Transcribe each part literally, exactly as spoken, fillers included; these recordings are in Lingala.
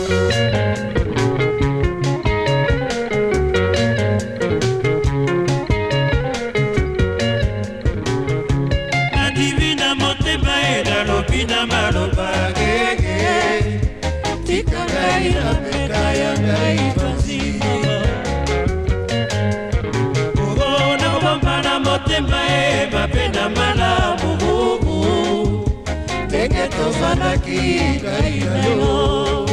Pina maloba gege tika ngai na peka ya ngai panzima Ogo na kubamba na motema e mapenda malamu Tenge tozanaki ngai na yo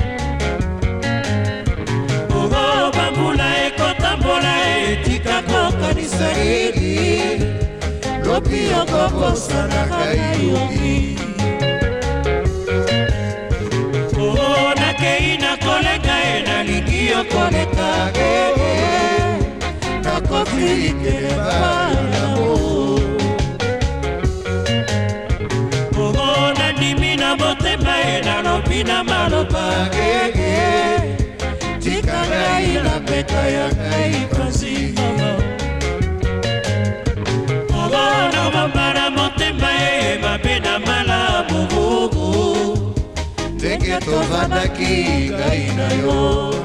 Ogo bambula e kotambola e tika kokanisa gigi Lopi yoko kosana kai yogi Koleka ena ligio koleka gege Na kofike bala mo Ogo na dimina motema ena lopina maloba gege Tika ngai na peka ya ngai panzima Ogo na mambara motema e mapena malamu Tenge tozanaki ngai na yo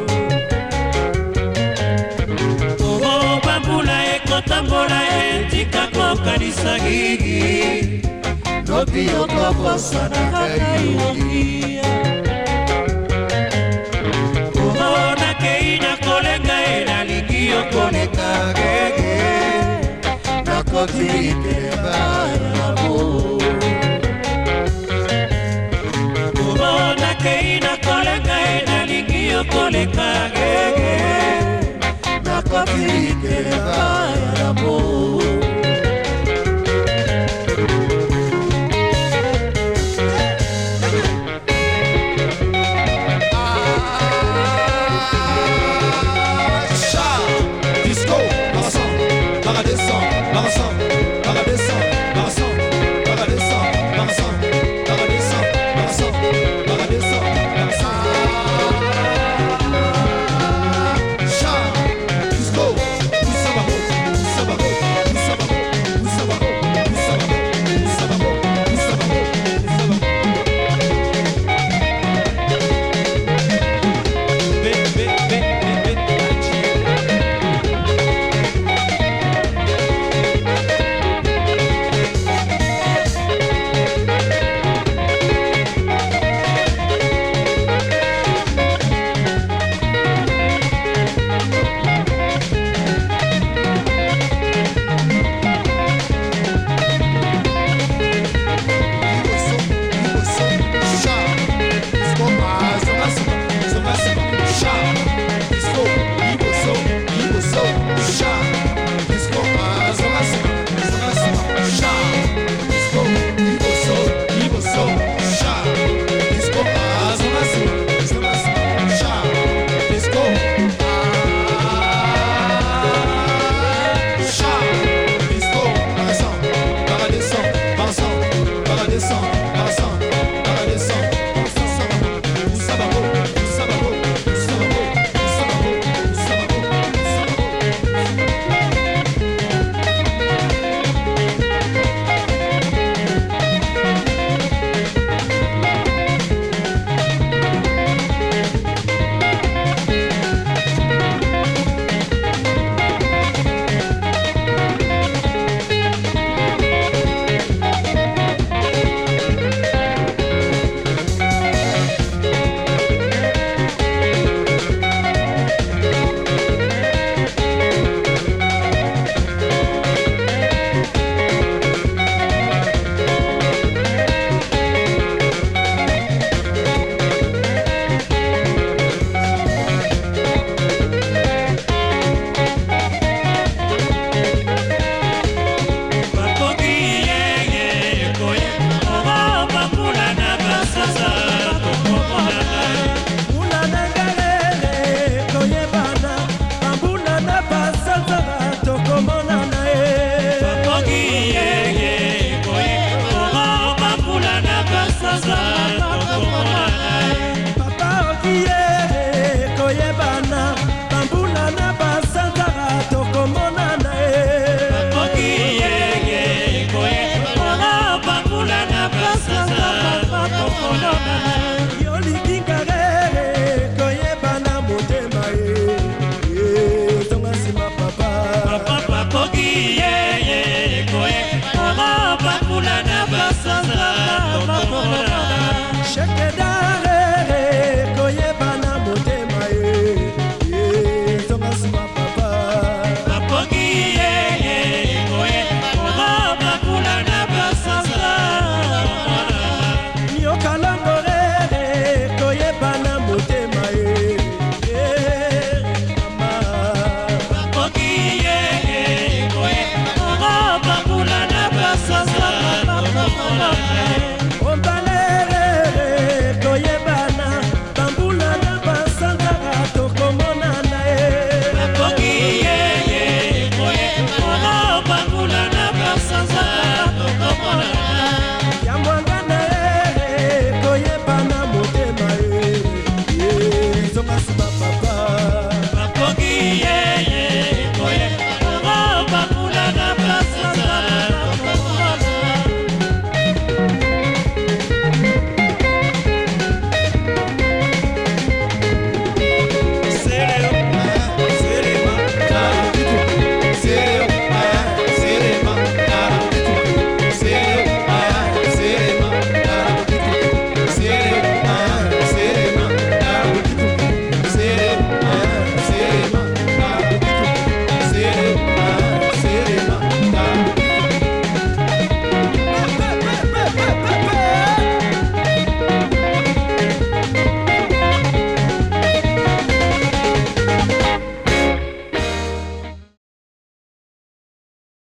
Ogo bambula e kotambola e tika kokanisa gigi Lobi yoko kosana kai yogi Ogo na keina kolenga e na ligi yokoleka gege Na kotirike baya mo Keina koleka ena ligi yo koleka gege Na kofike ba